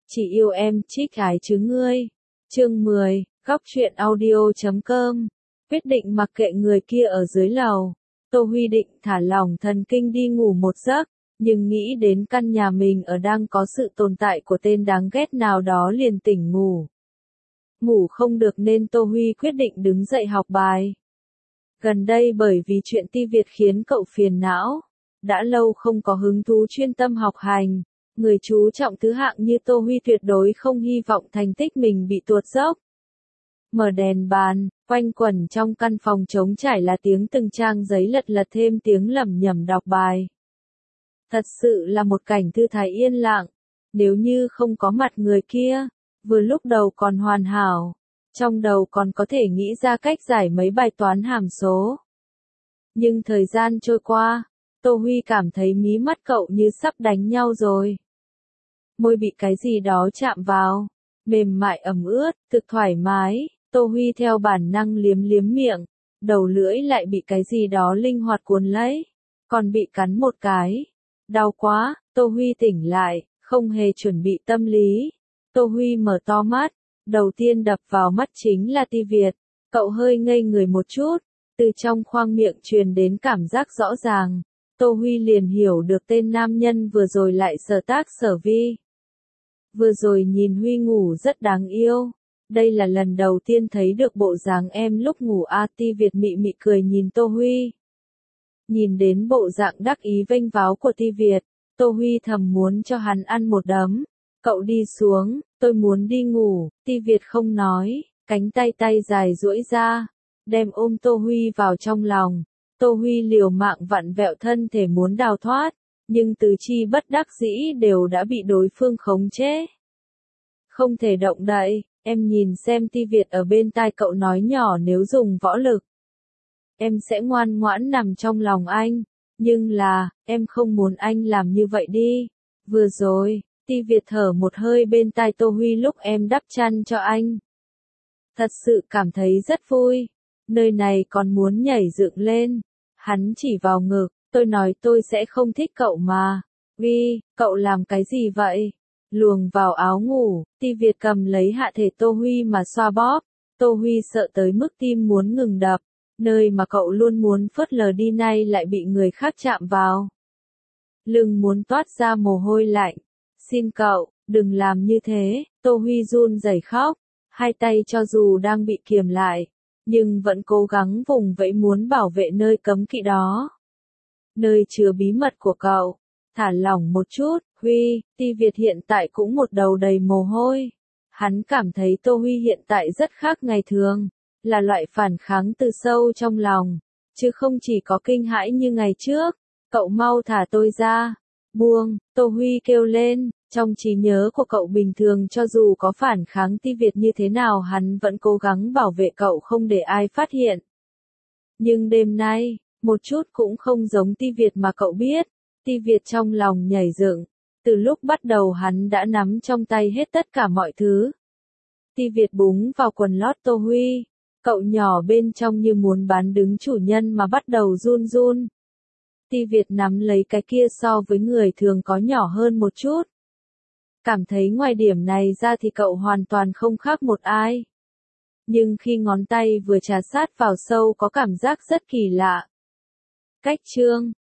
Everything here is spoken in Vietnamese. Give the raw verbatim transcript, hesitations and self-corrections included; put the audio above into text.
Chỉ yêu em, trích ái chứ ngươi. Chương mười, góc truyện audio chấm com. Quyết định mặc kệ người kia ở dưới lầu. Tô Huy định thả lỏng thần kinh đi ngủ một giấc, nhưng nghĩ đến căn nhà mình ở đang có sự tồn tại của tên đáng ghét nào đó liền tỉnh ngủ. Ngủ không được nên Tô Huy quyết định đứng dậy học bài. Gần đây bởi vì chuyện Ti Việt khiến cậu phiền não, đã lâu không có hứng thú chuyên tâm học hành. Người chú trọng thứ hạng như Tô Huy tuyệt đối không hy vọng thành tích mình bị tuột dốc. Mở đèn bàn, quanh quẩn trong căn phòng trống trải là tiếng từng trang giấy lật lật thêm tiếng lẩm nhẩm đọc bài. Thật sự là một cảnh thư thái yên lặng, nếu như không có mặt người kia, vừa lúc đầu còn hoàn hảo, trong đầu còn có thể nghĩ ra cách giải mấy bài toán hàm số. Nhưng thời gian trôi qua, Tô Huy cảm thấy mí mắt cậu như sắp đánh nhau rồi. Môi bị cái gì đó chạm vào, mềm mại ẩm ướt, thực thoải mái, Tô Huy theo bản năng liếm liếm miệng, đầu lưỡi lại bị cái gì đó linh hoạt cuốn lấy, còn bị cắn một cái. Đau quá, Tô Huy tỉnh lại, không hề chuẩn bị tâm lý. Tô Huy mở to mắt, đầu tiên đập vào mắt chính là Ti Việt, cậu hơi ngây người một chút, từ trong khoang miệng truyền đến cảm giác rõ ràng. Tô Huy liền hiểu được tên nam nhân vừa rồi lại sở tác sở vi. Vừa rồi nhìn Huy ngủ rất đáng yêu. Đây là lần đầu tiên thấy được bộ dáng em lúc ngủ a. Ti Việt mị mị cười nhìn Tô Huy. Nhìn đến bộ dạng đắc ý vênh váo của Ti Việt, Tô Huy thầm muốn cho hắn ăn một đấm. Cậu đi xuống, tôi muốn đi ngủ. Ti Việt không nói, cánh tay tay dài duỗi ra, đem ôm Tô Huy vào trong lòng. Tô Huy liều mạng vặn vẹo thân thể muốn đào thoát, nhưng tứ chi bất đắc dĩ đều đã bị đối phương khống chế. Không thể động đậy, em nhìn xem. Ti Việt ở bên tai cậu nói nhỏ, nếu dùng võ lực, em sẽ ngoan ngoãn nằm trong lòng anh, nhưng là, em không muốn anh làm như vậy đi. Vừa rồi, Ti Việt thở một hơi bên tai Tô Huy lúc em đắp chăn cho anh. Thật sự cảm thấy rất vui, nơi này còn muốn nhảy dựng lên. Hắn chỉ vào ngực, tôi nói tôi sẽ không thích cậu mà. Vì, cậu làm cái gì vậy? Luồng vào áo ngủ, Ti Việt cầm lấy hạ thể Tô Huy mà xoa bóp. Tô Huy sợ tới mức tim muốn ngừng đập, nơi mà cậu luôn muốn phớt lờ đi nay lại bị người khác chạm vào. Lưng muốn toát ra mồ hôi lạnh. Xin cậu, đừng làm như thế. Tô Huy run rẩy khóc, hai tay cho dù đang bị kiềm lại, nhưng vẫn cố gắng vùng vẫy muốn bảo vệ nơi cấm kỵ đó. Nơi chứa bí mật của cậu. Thả lỏng một chút, Huy. Ti Việt hiện tại cũng một đầu đầy mồ hôi. Hắn cảm thấy Tô Huy hiện tại rất khác ngày thường, là loại phản kháng từ sâu trong lòng, chứ không chỉ có kinh hãi như ngày trước. Cậu mau thả tôi ra. Buông, Tô Huy kêu lên. Trong trí nhớ của cậu bình thường cho dù có phản kháng Ti Việt như thế nào hắn vẫn cố gắng bảo vệ cậu không để ai phát hiện. Nhưng đêm nay, một chút cũng không giống Ti Việt mà cậu biết. Ti Việt trong lòng nhảy dựng. Từ lúc bắt đầu hắn đã nắm trong tay hết tất cả mọi thứ. Ti Việt búng vào quần lót Tô Huy. Cậu nhỏ bên trong như muốn bán đứng chủ nhân mà bắt đầu run run. Ti Việt nắm lấy cái kia so với người thường có nhỏ hơn một chút. Cảm thấy ngoài điểm này ra thì cậu hoàn toàn không khác một ai. Nhưng khi ngón tay vừa trà sát vào sâu có cảm giác rất kỳ lạ. Cách chương